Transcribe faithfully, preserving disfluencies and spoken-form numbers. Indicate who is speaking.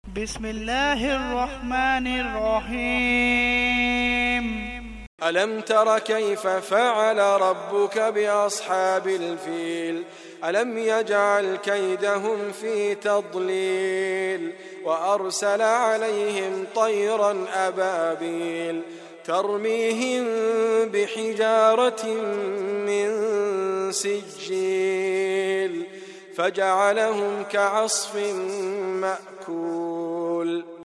Speaker 1: بسم الله الرحمن الرحيم.
Speaker 2: ألم تر كيف فعل ربك بأصحاب الفيل ألم يجعل كيدهم في تضليل وأرسل عليهم طيرا أبابيل ترميهم بحجارة من سجيل فجعلهم كعصف مأكول.